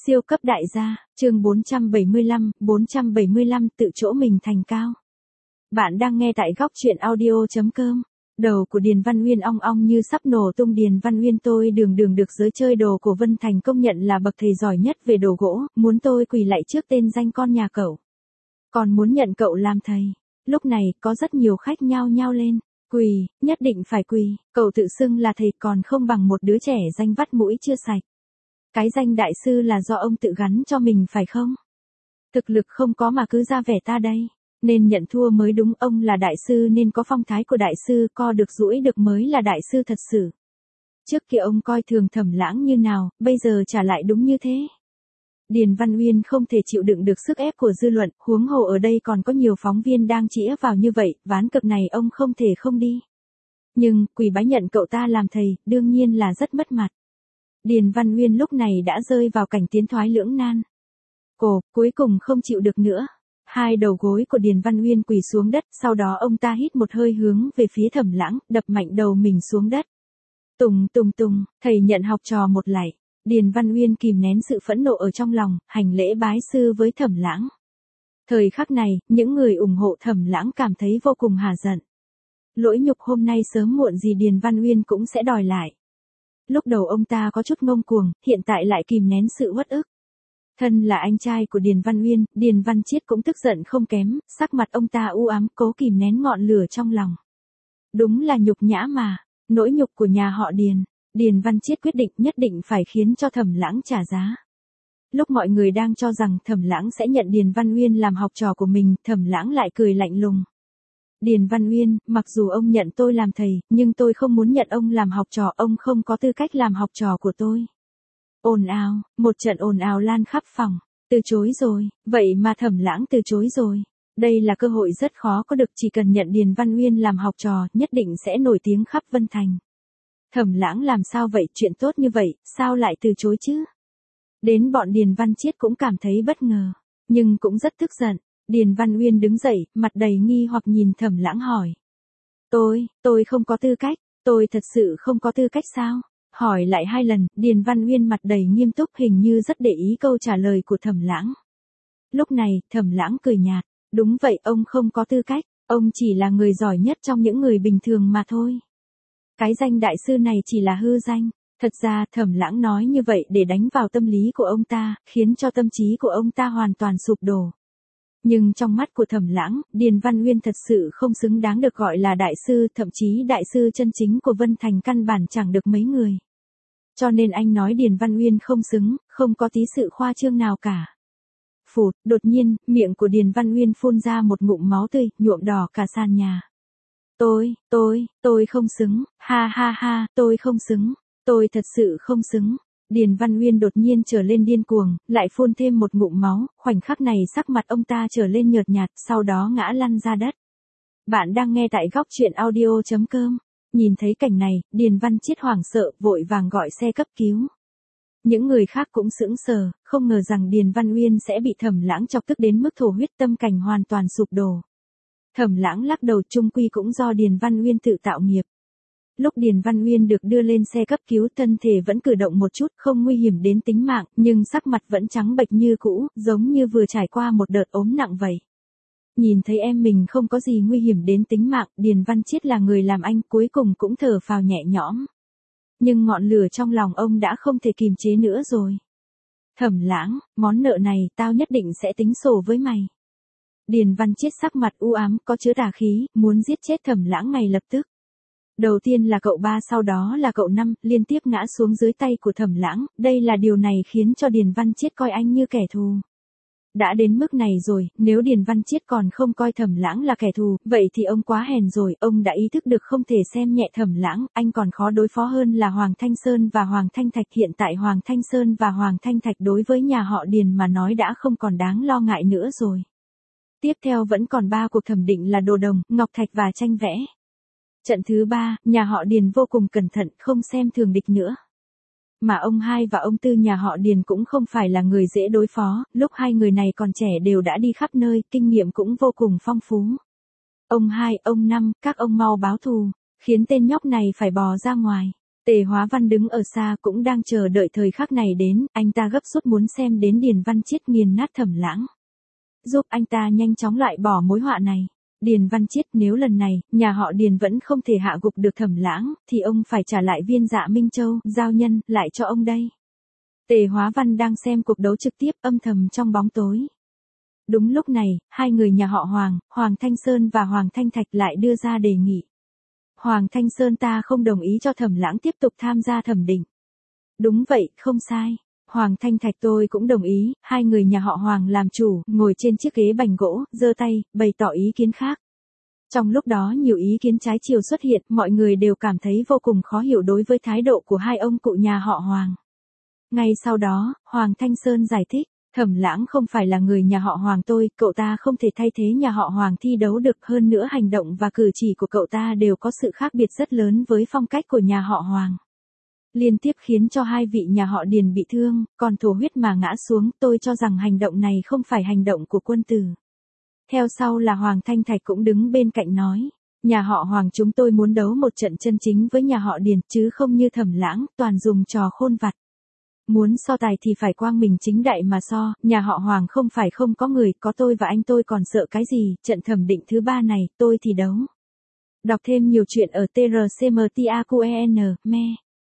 Siêu cấp đại gia, chương 475 tự chỗ mình thành cao. Bạn đang nghe tại góc truyện audio.com. Đầu của Điền Văn Uyên ong ong như sắp nổ tung. Điền Văn Uyên, tôi đường được giới chơi đồ của Vân Thành công nhận là bậc thầy giỏi nhất về đồ gỗ, muốn tôi quỳ lạy trước tên danh con nhà cậu. Còn muốn nhận cậu làm thầy. Lúc này, có rất nhiều khách nhao nhao lên. Quỳ, nhất định phải quỳ, cậu tự xưng là thầy còn không bằng một đứa trẻ danh vắt mũi chưa sạch. Cái danh đại sư là do ông tự gắn cho mình phải không? Thực lực không có mà cứ ra vẻ ta đây. Nên nhận thua mới đúng, ông là đại sư nên có phong thái của đại sư, co được duỗi được mới là đại sư thật sự. Trước kia ông coi thường Thẩm Lãng như nào, bây giờ trả lại đúng như thế. Điền Văn Uyên không thể chịu đựng được sức ép của dư luận, huống hồ ở đây còn có nhiều phóng viên đang chĩa vào như vậy, ván cược này ông không thể không đi. Nhưng, quỳ bái nhận cậu ta làm thầy, đương nhiên là rất mất mặt. Điền Văn Uyên lúc này đã rơi vào cảnh tiến thoái lưỡng nan. Cô, cuối cùng không chịu được nữa. Hai đầu gối của Điền Văn Uyên quỳ xuống đất, sau đó ông ta hít một hơi hướng về phía Thẩm Lãng, đập mạnh đầu mình xuống đất. Tùng, thầy nhận học trò một lạy. Điền Văn Uyên kìm nén sự phẫn nộ ở trong lòng, hành lễ bái sư với Thẩm Lãng. Thời khắc này, những người ủng hộ Thẩm Lãng cảm thấy vô cùng hả giận. Lỗi nhục hôm nay sớm muộn gì Điền Văn Uyên cũng sẽ đòi lại. Lúc đầu ông ta có chút ngông cuồng, hiện tại lại kìm nén sự uất ức. Thân là anh trai của Điền Văn Uyên, Điền Văn Chiết cũng tức giận không kém, sắc mặt ông ta u ám, cố kìm nén ngọn lửa trong lòng. Đúng là nhục nhã mà, nỗi nhục của nhà họ Điền. Điền Văn Chiết quyết định nhất định phải khiến cho Thẩm Lãng trả giá. Lúc mọi người đang cho rằng Thẩm Lãng sẽ nhận Điền Văn Uyên làm học trò của mình, Thẩm Lãng lại cười lạnh lùng. Điền Văn Uyên, mặc dù ông nhận tôi làm thầy, nhưng tôi không muốn nhận ông làm học trò, ông không có tư cách làm học trò của tôi. Ồn ào, một trận ồn ào lan khắp phòng. Từ chối rồi, vậy mà Thẩm Lãng từ chối rồi. Đây là cơ hội rất khó có được, chỉ cần nhận Điền Văn Uyên làm học trò, nhất định sẽ nổi tiếng khắp Vân Thành. Thẩm Lãng làm sao vậy, chuyện tốt như vậy, sao lại từ chối chứ? Đến bọn Điền Văn Chiết cũng cảm thấy bất ngờ, nhưng cũng rất tức giận. Điền Văn Uyên đứng dậy, mặt đầy nghi hoặc nhìn Thẩm Lãng hỏi. Tôi không có tư cách, tôi thật sự không có tư cách sao? Hỏi lại hai lần, Điền Văn Uyên mặt đầy nghiêm túc, hình như rất để ý câu trả lời của Thẩm Lãng. Lúc này, Thẩm Lãng cười nhạt, đúng vậy, ông không có tư cách, ông chỉ là người giỏi nhất trong những người bình thường mà thôi. Cái danh đại sư này chỉ là hư danh. Thật ra Thẩm Lãng nói như vậy để đánh vào tâm lý của ông ta, khiến cho tâm trí của ông ta hoàn toàn sụp đổ. Nhưng trong mắt của Thẩm Lãng, Điền Văn Uyên thật sự không xứng đáng được gọi là đại sư, thậm chí đại sư chân chính của Vân Thành căn bản chẳng được mấy người. Cho nên anh nói Điền Văn Uyên không xứng, không có tí sự khoa trương nào cả. Phụt, đột nhiên, miệng của Điền Văn Uyên phun ra một ngụm máu tươi, nhuộm đỏ cả sàn nhà. Tôi không xứng, ha, tôi không xứng, tôi thật sự không xứng. Điền Văn Uyên đột nhiên trở lên điên cuồng, lại phun thêm một ngụm máu, khoảnh khắc này sắc mặt ông ta trở lên nhợt nhạt, sau đó ngã lăn ra đất. Bạn đang nghe tại góc truyện audio.com. Nhìn thấy cảnh này, Điền Văn Chiết hoảng sợ, vội vàng gọi xe cấp cứu. Những người khác cũng sững sờ, không ngờ rằng Điền Văn Uyên sẽ bị Thẩm Lãng chọc tức đến mức thổ huyết, tâm cảnh hoàn toàn sụp đổ. Thẩm Lãng lắc đầu, chung quy cũng do Điền Văn Uyên tự tạo nghiệp. Lúc Điền Văn Uyên được đưa lên xe cấp cứu, thân thể vẫn cử động một chút, không nguy hiểm đến tính mạng, nhưng sắc mặt vẫn trắng bệch như cũ, giống như vừa trải qua một đợt ốm nặng vậy. Nhìn thấy em mình không có gì nguy hiểm đến tính mạng, Điền Văn Chiết là người làm anh, cuối cùng cũng thở phào nhẹ nhõm. Nhưng ngọn lửa trong lòng ông đã không thể kìm chế nữa rồi. Thẩm Lãng, món nợ này tao nhất định sẽ tính sổ với mày. Điền Văn Chiết sắc mặt u ám, có chứa tà khí, muốn giết chết Thẩm Lãng ngay lập tức. Đầu tiên là cậu ba, sau đó là cậu năm, liên tiếp ngã xuống dưới tay của Thẩm Lãng, đây là điều này khiến cho Điền Văn Chiết coi anh như kẻ thù. Đã đến mức này rồi, nếu Điền Văn Chiết còn không coi Thẩm Lãng là kẻ thù, vậy thì ông quá hèn rồi, ông đã ý thức được không thể xem nhẹ Thẩm Lãng, anh còn khó đối phó hơn là Hoàng Thanh Sơn và Hoàng Thanh Thạch. Hiện tại Hoàng Thanh Sơn và Hoàng Thanh Thạch đối với nhà họ Điền mà nói đã không còn đáng lo ngại nữa rồi. Tiếp theo vẫn còn 3 cuộc thẩm định là Đồ Đồng, Ngọc Thạch và Tranh Vẽ. Trận thứ 3, nhà họ Điền vô cùng cẩn thận, không xem thường địch nữa. Mà ông hai và ông tư nhà họ Điền cũng không phải là người dễ đối phó, lúc hai người này còn trẻ đều đã đi khắp nơi, kinh nghiệm cũng vô cùng phong phú. Ông hai, ông năm, các ông mau báo thù, khiến tên nhóc này phải bò ra ngoài. Tề Hóa Văn đứng ở xa cũng đang chờ đợi thời khắc này đến, anh ta gấp rút muốn xem đến Điền Văn Chiết nghiền nát Thẩm Lãng. Giúp anh ta nhanh chóng loại bỏ mối họa này. Điền Văn Chiết, nếu lần này, nhà họ Điền vẫn không thể hạ gục được Thẩm Lãng, thì ông phải trả lại Viên Dạ Minh Châu, giao nhân, lại cho ông đây. Tề Hóa Văn đang xem cuộc đấu trực tiếp âm thầm trong bóng tối. Đúng lúc này, hai người nhà họ Hoàng, Hoàng Thanh Sơn và Hoàng Thanh Thạch lại đưa ra đề nghị. Hoàng Thanh Sơn ta không đồng ý cho Thẩm Lãng tiếp tục tham gia thẩm định. Đúng vậy, không sai. Hoàng Thanh Thạch tôi cũng đồng ý, hai người nhà họ Hoàng làm chủ, ngồi trên chiếc ghế bành gỗ, giơ tay, bày tỏ ý kiến khác. Trong lúc đó nhiều ý kiến trái chiều xuất hiện, mọi người đều cảm thấy vô cùng khó hiểu đối với thái độ của hai ông cụ nhà họ Hoàng. Ngay sau đó, Hoàng Thanh Sơn giải thích, Thẩm Lãng không phải là người nhà họ Hoàng tôi, cậu ta không thể thay thế nhà họ Hoàng thi đấu được, hơn nữa hành động và cử chỉ của cậu ta đều có sự khác biệt rất lớn với phong cách của nhà họ Hoàng. Liên tiếp khiến cho hai vị nhà họ Điền bị thương, còn thổ huyết mà ngã xuống, tôi cho rằng hành động này không phải hành động của quân tử. Theo sau là Hoàng Thanh Thạch cũng đứng bên cạnh nói, nhà họ Hoàng chúng tôi muốn đấu một trận chân chính với nhà họ Điền, chứ không như Thẩm Lãng, toàn dùng trò khôn vặt. Muốn so tài thì phải quang minh chính đại mà so, nhà họ Hoàng không phải không có người, có tôi và anh tôi còn sợ cái gì, trận thẩm định thứ 3 này, tôi thì đấu. Đọc thêm nhiều chuyện ở trcmtaqen, me.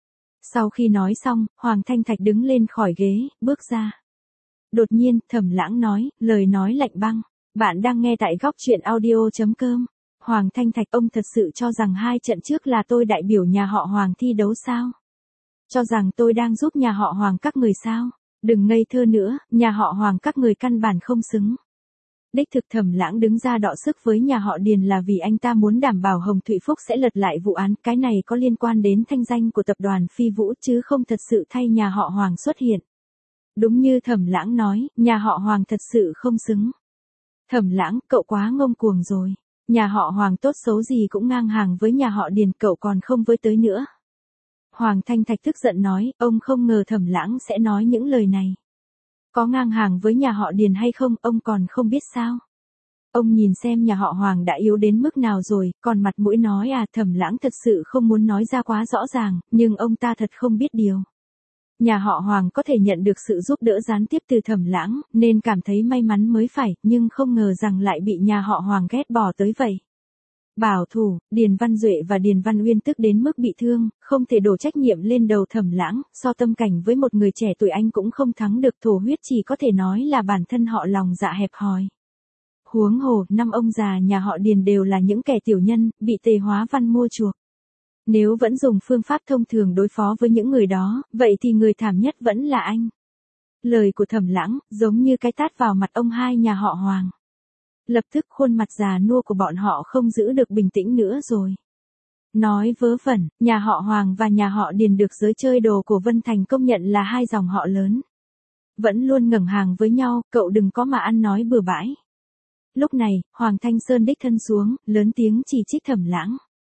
Sau khi nói xong, Hoàng Thanh Thạch đứng lên khỏi ghế, bước ra. Đột nhiên, Thẩm Lãng nói, lời nói lạnh băng. Bạn đang nghe tại góc truyện audio.com. Hoàng Thanh Thạch, ông thật sự cho rằng hai trận trước là tôi đại biểu nhà họ Hoàng thi đấu sao? Cho rằng tôi đang giúp nhà họ Hoàng các người sao? Đừng ngây thơ nữa, nhà họ Hoàng các người căn bản không xứng. Đích thực Thẩm Lãng đứng ra đọ sức với nhà họ Điền là vì anh ta muốn đảm bảo Hồng Thụy Phúc sẽ lật lại vụ án, cái này có liên quan đến thanh danh của tập đoàn Phi Vũ chứ không thật sự thay nhà họ Hoàng xuất hiện. Đúng như Thẩm Lãng nói, nhà họ Hoàng thật sự không xứng. Thẩm Lãng, cậu quá ngông cuồng rồi. Nhà họ Hoàng tốt xấu gì cũng ngang hàng với nhà họ Điền, cậu còn không với tới nữa. Hoàng Thanh Thạch tức giận nói, ông không ngờ Thẩm Lãng sẽ nói những lời này. Có ngang hàng với nhà họ Điền hay không, ông còn không biết sao? Ông nhìn xem nhà họ Hoàng đã yếu đến mức nào rồi, còn mặt mũi nói à? Thẩm Lãng thật sự không muốn nói ra quá rõ ràng, nhưng ông ta thật không biết điều. Nhà họ Hoàng có thể nhận được sự giúp đỡ gián tiếp từ Thẩm Lãng, nên cảm thấy may mắn mới phải, nhưng không ngờ rằng lại bị nhà họ Hoàng ghét bỏ tới vậy. Bảo thủ, Điền Văn Duệ và Điền Văn Uyên tức đến mức bị thương, không thể đổ trách nhiệm lên đầu Thẩm Lãng, so tâm cảnh với một người trẻ tuổi anh cũng không thắng được, thổ huyết chỉ có thể nói là bản thân họ lòng dạ hẹp hòi. Huống hồ, 5 ông già nhà họ Điền đều là những kẻ tiểu nhân, bị Tề Hóa Văn mua chuộc. Nếu vẫn dùng phương pháp thông thường đối phó với những người đó, vậy thì người thảm nhất vẫn là anh. Lời của Thẩm Lãng, giống như cái tát vào mặt ông hai nhà họ Hoàng. Lập tức khuôn mặt già nua của bọn họ không giữ được bình tĩnh nữa rồi. Nói vớ vẩn, nhà họ Hoàng và nhà họ Điền được giới chơi đồ của Vân Thành công nhận là hai dòng họ lớn. Vẫn luôn ngẩng hàng với nhau, cậu đừng có mà ăn nói bừa bãi. Lúc này, Hoàng Thanh Sơn đích thân xuống, lớn tiếng chỉ trích Thẩm Lãng.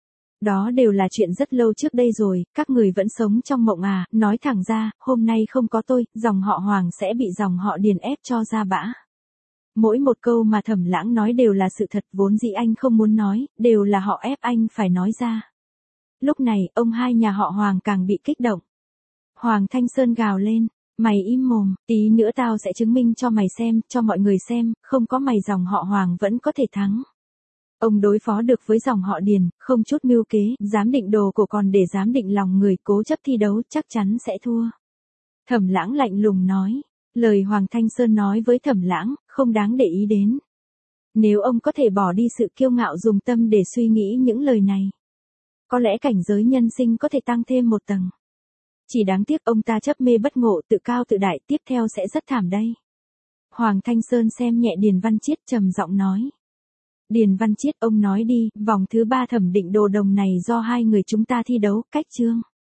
Đó đều là chuyện rất lâu trước đây rồi, các người vẫn sống trong mộng à, nói thẳng ra, hôm nay không có tôi, dòng họ Hoàng sẽ bị dòng họ Điền ép cho ra bã. Mỗi một câu mà Thẩm Lãng nói đều là sự thật, vốn dĩ anh không muốn nói, đều là họ ép anh phải nói ra. Lúc này, ông hai nhà họ Hoàng càng bị kích động. Hoàng Thanh Sơn gào lên, mày im mồm, tí nữa tao sẽ chứng minh cho mày xem, cho mọi người xem, không có mày dòng họ Hoàng vẫn có thể thắng. Ông đối phó được với dòng họ Điền, không chút mưu kế, dám định đồ cổ còn để dám định lòng người, cố chấp thi đấu chắc chắn sẽ thua. Thẩm Lãng lạnh lùng nói. Lời Hoàng Thanh Sơn nói với Thẩm Lãng, không đáng để ý đến. Nếu ông có thể bỏ đi sự kiêu ngạo dùng tâm để suy nghĩ những lời này, có lẽ cảnh giới nhân sinh có thể tăng thêm một tầng. Chỉ đáng tiếc ông ta chấp mê bất ngộ, tự cao tự đại, tiếp theo sẽ rất thảm đây. Hoàng Thanh Sơn xem nhẹ Điền Văn Chiết, trầm giọng nói. Điền Văn Chiết, ông nói đi, vòng thứ 3 thẩm định đồ đồng này do hai người chúng ta thi đấu, cách chương.